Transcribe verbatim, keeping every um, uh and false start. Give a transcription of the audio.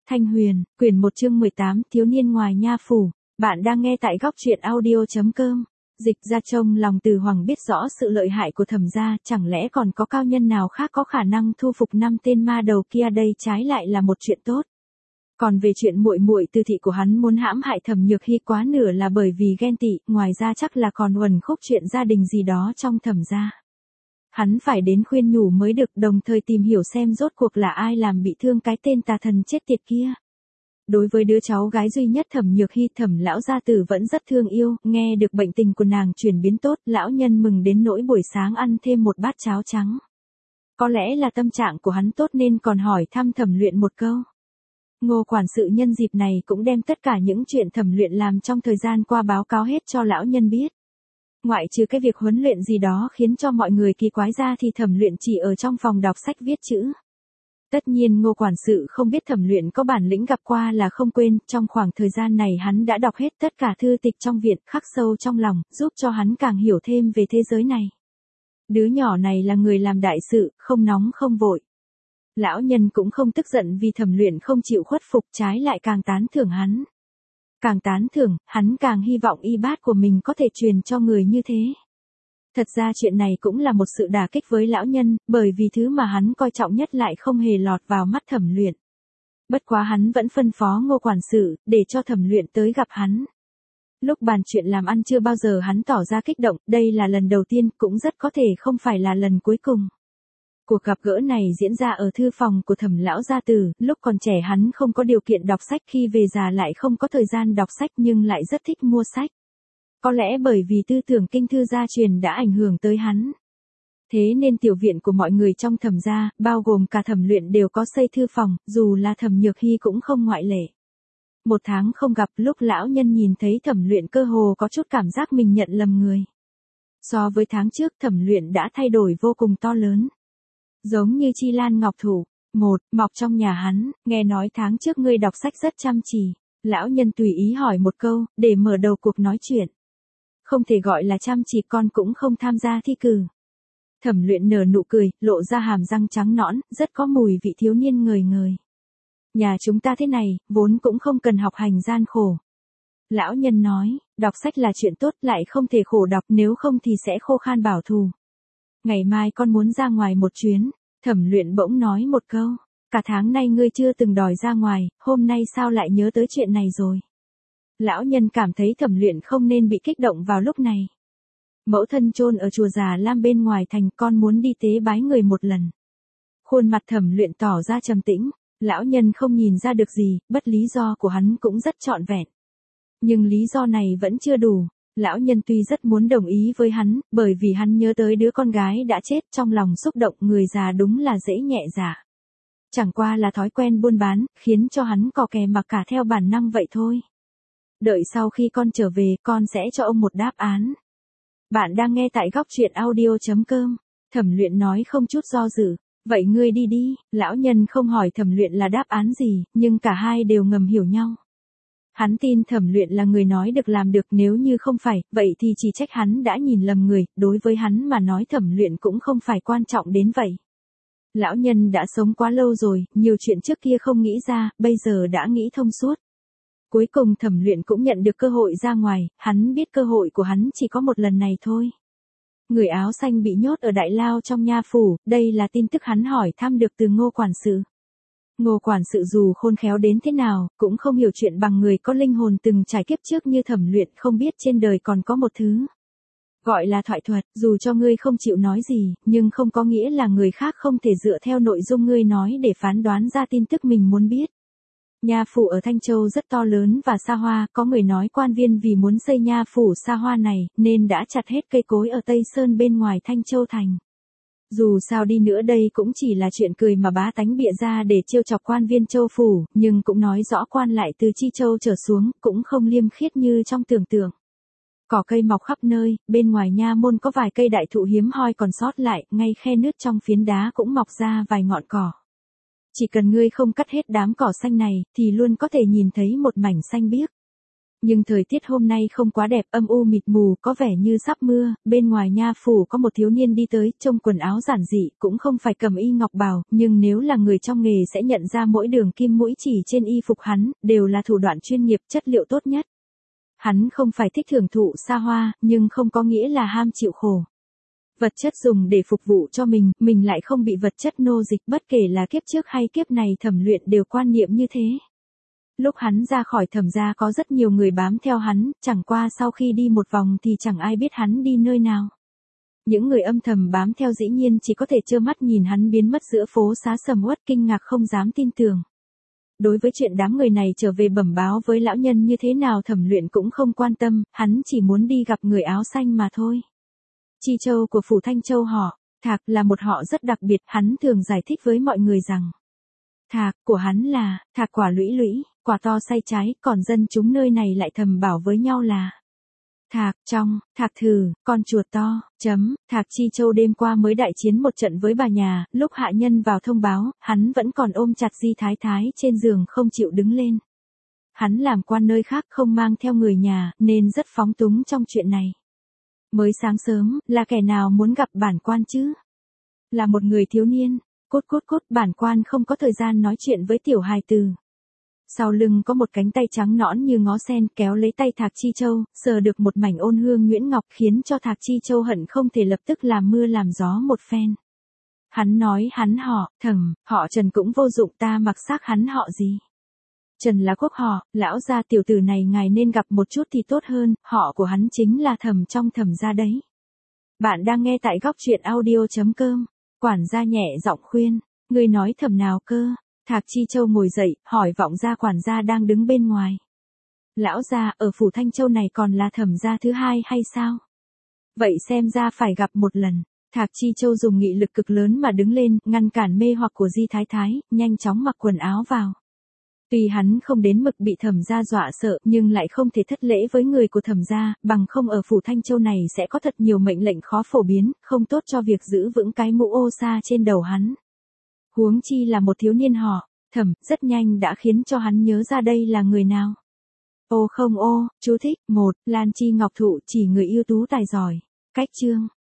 Thanh Huyền, quyển một chương mười tám, thiếu niên ngoài nha phủ. Bạn đang nghe tại góc truyện audio chấm com. Dịch ra trông lòng Từ Hoàng biết rõ sự lợi hại của Thẩm gia, chẳng lẽ còn có cao nhân nào khác có khả năng thu phục năm tên ma đầu kia, đây trái lại là một chuyện tốt. Còn về chuyện muội muội Từ thị của hắn muốn hãm hại Thẩm Nhược Hi quá nửa là bởi vì ghen tị, ngoài ra chắc là còn uẩn khúc chuyện gia đình gì đó trong Thẩm gia. Hắn phải đến khuyên nhủ mới được, đồng thời tìm hiểu xem rốt cuộc là ai làm bị thương cái tên tà thần chết tiệt kia. Đối với đứa cháu gái duy nhất Thẩm Nhược Hi, Thẩm lão gia tử vẫn rất thương yêu, nghe được bệnh tình của nàng chuyển biến tốt, lão nhân mừng đến nỗi buổi sáng ăn thêm một bát cháo trắng. Có lẽ là tâm trạng của hắn tốt nên còn hỏi thăm Thẩm Luyện một câu. Ngô quản sự nhân dịp này cũng đem tất cả những chuyện Thẩm Luyện làm trong thời gian qua báo cáo hết cho lão nhân biết. Ngoại trừ cái việc huấn luyện gì đó khiến cho mọi người kỳ quái ra thì Thẩm Luyện chỉ ở trong phòng đọc sách viết chữ. Tất nhiên Ngô quản sự không biết Thẩm Luyện có bản lĩnh, gặp qua là không quên, trong khoảng thời gian này hắn đã đọc hết tất cả thư tịch trong viện, khắc sâu trong lòng, giúp cho hắn càng hiểu thêm về thế giới này. Đứa nhỏ này là người làm đại sự, không nóng không vội. Lão nhân cũng không tức giận vì Thẩm Luyện không chịu khuất phục, trái lại càng tán thưởng hắn. Càng tán thưởng, hắn càng hy vọng y bát của mình có thể truyền cho người như thế. Thật ra chuyện này cũng là một sự đả kích với lão nhân, bởi vì thứ mà hắn coi trọng nhất lại không hề lọt vào mắt Thẩm Luyện. Bất quá hắn vẫn phân phó Ngô quản sự, để cho Thẩm Luyện tới gặp hắn. Lúc bàn chuyện làm ăn chưa bao giờ hắn tỏ ra kích động, đây là lần đầu tiên, cũng rất có thể không phải là lần cuối cùng. Cuộc gặp gỡ này diễn ra ở thư phòng của Thẩm lão gia tử, lúc còn trẻ hắn không có điều kiện đọc sách, khi về già lại không có thời gian đọc sách nhưng lại rất thích mua sách. Có lẽ bởi vì tư tưởng kinh thư gia truyền đã ảnh hưởng tới hắn. Thế nên tiểu viện của mọi người trong Thẩm gia, bao gồm cả Thẩm Luyện đều có xây thư phòng, dù là Thẩm Nhược Hi cũng không ngoại lệ. Một tháng không gặp, lúc lão nhân nhìn thấy Thẩm Luyện cơ hồ có chút cảm giác mình nhận lầm người. So với tháng trước, Thẩm Luyện đã thay đổi vô cùng to lớn. Giống như chi lan ngọc thủ, một, mọc trong nhà hắn, nghe nói tháng trước ngươi đọc sách rất chăm chỉ. Lão nhân tùy ý hỏi một câu, để mở đầu cuộc nói chuyện. Không thể gọi là chăm chỉ, con cũng không tham gia thi cử. Thẩm Luyện nở nụ cười, lộ ra hàm răng trắng nõn, rất có mùi vị thiếu niên ngời ngời. Nhà chúng ta thế này, vốn cũng không cần học hành gian khổ. Lão nhân nói, đọc sách là chuyện tốt, lại không thể khổ đọc, nếu không thì sẽ khô khan bảo thù. Ngày mai con muốn ra ngoài một chuyến. Thẩm Luyện bỗng nói một câu, cả tháng nay ngươi chưa từng đòi ra ngoài, hôm nay sao lại nhớ tới chuyện này rồi? Lão nhân cảm thấy Thẩm Luyện không nên bị kích động vào lúc này. Mẫu thân chôn ở chùa Già Lam bên ngoài thành, con muốn đi tế bái người một lần. Khuôn mặt Thẩm Luyện tỏ ra trầm tĩnh, lão nhân không nhìn ra được gì, bất lý do của hắn cũng rất trọn vẹn. Nhưng lý do này vẫn chưa đủ. Lão nhân tuy rất muốn đồng ý với hắn, bởi vì hắn nhớ tới đứa con gái đã chết, trong lòng xúc động, người già đúng là dễ nhẹ dạ. Chẳng qua là thói quen buôn bán, khiến cho hắn cò kè mặc cả theo bản năng vậy thôi. Đợi sau khi con trở về, con sẽ cho ông một đáp án. Bạn đang nghe tại góc truyện audio chấm com. Thẩm Luyện nói không chút do dự. Vậy ngươi đi đi. Lão nhân không hỏi Thẩm Luyện là đáp án gì, nhưng cả hai đều ngầm hiểu nhau. Hắn tin Thẩm Luyện là người nói được làm được, nếu như không phải, vậy thì chỉ trách hắn đã nhìn lầm người, đối với hắn mà nói Thẩm Luyện cũng không phải quan trọng đến vậy. Lão nhân đã sống quá lâu rồi, nhiều chuyện trước kia không nghĩ ra, bây giờ đã nghĩ thông suốt. Cuối cùng Thẩm Luyện cũng nhận được cơ hội ra ngoài, hắn biết cơ hội của hắn chỉ có một lần này thôi. Người áo xanh bị nhốt ở đại lao trong nha phủ, đây là tin tức hắn hỏi thăm được từ Ngô quản sự. Ngô quản sự dù khôn khéo đến thế nào, cũng không hiểu chuyện bằng người có linh hồn từng trải kiếp trước như Thẩm Luyện, không biết trên đời còn có một thứ gọi là thoại thuật, dù cho ngươi không chịu nói gì, nhưng không có nghĩa là người khác không thể dựa theo nội dung ngươi nói để phán đoán ra tin tức mình muốn biết. Nha phủ ở Thanh Châu rất to lớn và xa hoa, có người nói quan viên vì muốn xây nha phủ xa hoa này, nên đã chặt hết cây cối ở Tây Sơn bên ngoài Thanh Châu thành. Dù sao đi nữa đây cũng chỉ là chuyện cười mà bá tánh bịa ra để trêu chọc quan viên châu phủ, nhưng cũng nói rõ quan lại từ Chi Châu trở xuống, cũng không liêm khiết như trong tưởng tượng. Cỏ cây mọc khắp nơi, bên ngoài nha môn có vài cây đại thụ hiếm hoi còn sót lại, ngay khe nứt trong phiến đá cũng mọc ra vài ngọn cỏ. Chỉ cần ngươi không cắt hết đám cỏ xanh này, thì luôn có thể nhìn thấy một mảnh xanh biếc. Nhưng thời tiết hôm nay không quá đẹp, âm u mịt mù, có vẻ như sắp mưa. Bên ngoài nha phủ có một thiếu niên đi tới, trông quần áo giản dị, cũng không phải cầm y ngọc bào, nhưng nếu là người trong nghề sẽ nhận ra mỗi đường kim mũi chỉ trên y phục hắn, đều là thủ đoạn chuyên nghiệp, chất liệu tốt nhất. Hắn không phải thích hưởng thụ xa hoa, nhưng không có nghĩa là ham chịu khổ. Vật chất dùng để phục vụ cho mình, mình lại không bị vật chất nô dịch, bất kể là kiếp trước hay kiếp này Thẩm Luyện đều quan niệm như thế. Lúc hắn ra khỏi Thẩm gia có rất nhiều người bám theo hắn, chẳng qua sau khi đi một vòng thì chẳng ai biết hắn đi nơi nào. Những người âm thầm bám theo dĩ nhiên chỉ có thể trơ mắt nhìn hắn biến mất giữa phố xá sầm uất, kinh ngạc không dám tin tưởng. Đối với chuyện đám người này trở về bẩm báo với lão nhân như thế nào Thẩm Luyện cũng không quan tâm, hắn chỉ muốn đi gặp người áo xanh mà thôi. Chi Châu của phủ Thanh Châu họ, Thạc là một họ rất đặc biệt, hắn thường giải thích với mọi người rằng Thạc của hắn là Thạc quả lũy lũy, quả to say trái, còn dân chúng nơi này lại thầm bảo với nhau là Thạc trong, Thạc thử, con chuột to, chấm, Thạc Chi Châu đêm qua mới đại chiến một trận với bà nhà, lúc hạ nhân vào thông báo, hắn vẫn còn ôm chặt Di Thái Thái trên giường không chịu đứng lên. Hắn làm quan nơi khác không mang theo người nhà, nên rất phóng túng trong chuyện này. Mới sáng sớm, là kẻ nào muốn gặp bản quan chứ? Là một người thiếu niên, cốt cốt cốt, bản quan không có thời gian nói chuyện với tiểu hài tử. Sau lưng có một cánh tay trắng nõn như ngó sen kéo lấy tay Thạc Chi Châu, sờ được một mảnh ôn hương nhuyễn ngọc khiến cho Thạc Chi Châu hận không thể lập tức làm mưa làm gió một phen. Hắn nói hắn họ, Thẩm, họ Trần cũng vô dụng, ta mặc xác hắn họ gì. Trần là quốc họ, lão gia tiểu tử này ngài nên gặp một chút thì tốt hơn, họ của hắn chính là Thẩm trong Thẩm gia đấy. Bạn đang nghe tại góc truyện audio chấm com, quản gia nhẹ giọng khuyên, người nói Thẩm nào cơ? Thạc Chi Châu ngồi dậy, hỏi vọng gia quản gia đang đứng bên ngoài. Lão gia, ở phủ Thanh Châu này còn là Thẩm gia thứ hai hay sao? Vậy xem ra phải gặp một lần. Thạc Chi Châu dùng nghị lực cực lớn mà đứng lên, ngăn cản mê hoặc của Di Thái Thái, nhanh chóng mặc quần áo vào. Tuy hắn không đến mực bị Thẩm gia dọa sợ, nhưng lại không thể thất lễ với người của Thẩm gia, bằng không ở phủ Thanh Châu này sẽ có thật nhiều mệnh lệnh khó phổ biến, không tốt cho việc giữ vững cái mũ ô sa trên đầu hắn. Huống chi là một thiếu niên họ Thẩm, rất nhanh đã khiến cho hắn nhớ ra đây là người nào. Ô không ô, chú thích, một, Lan Chi Ngọc Thụ chỉ người ưu tú tài giỏi. Cách chương.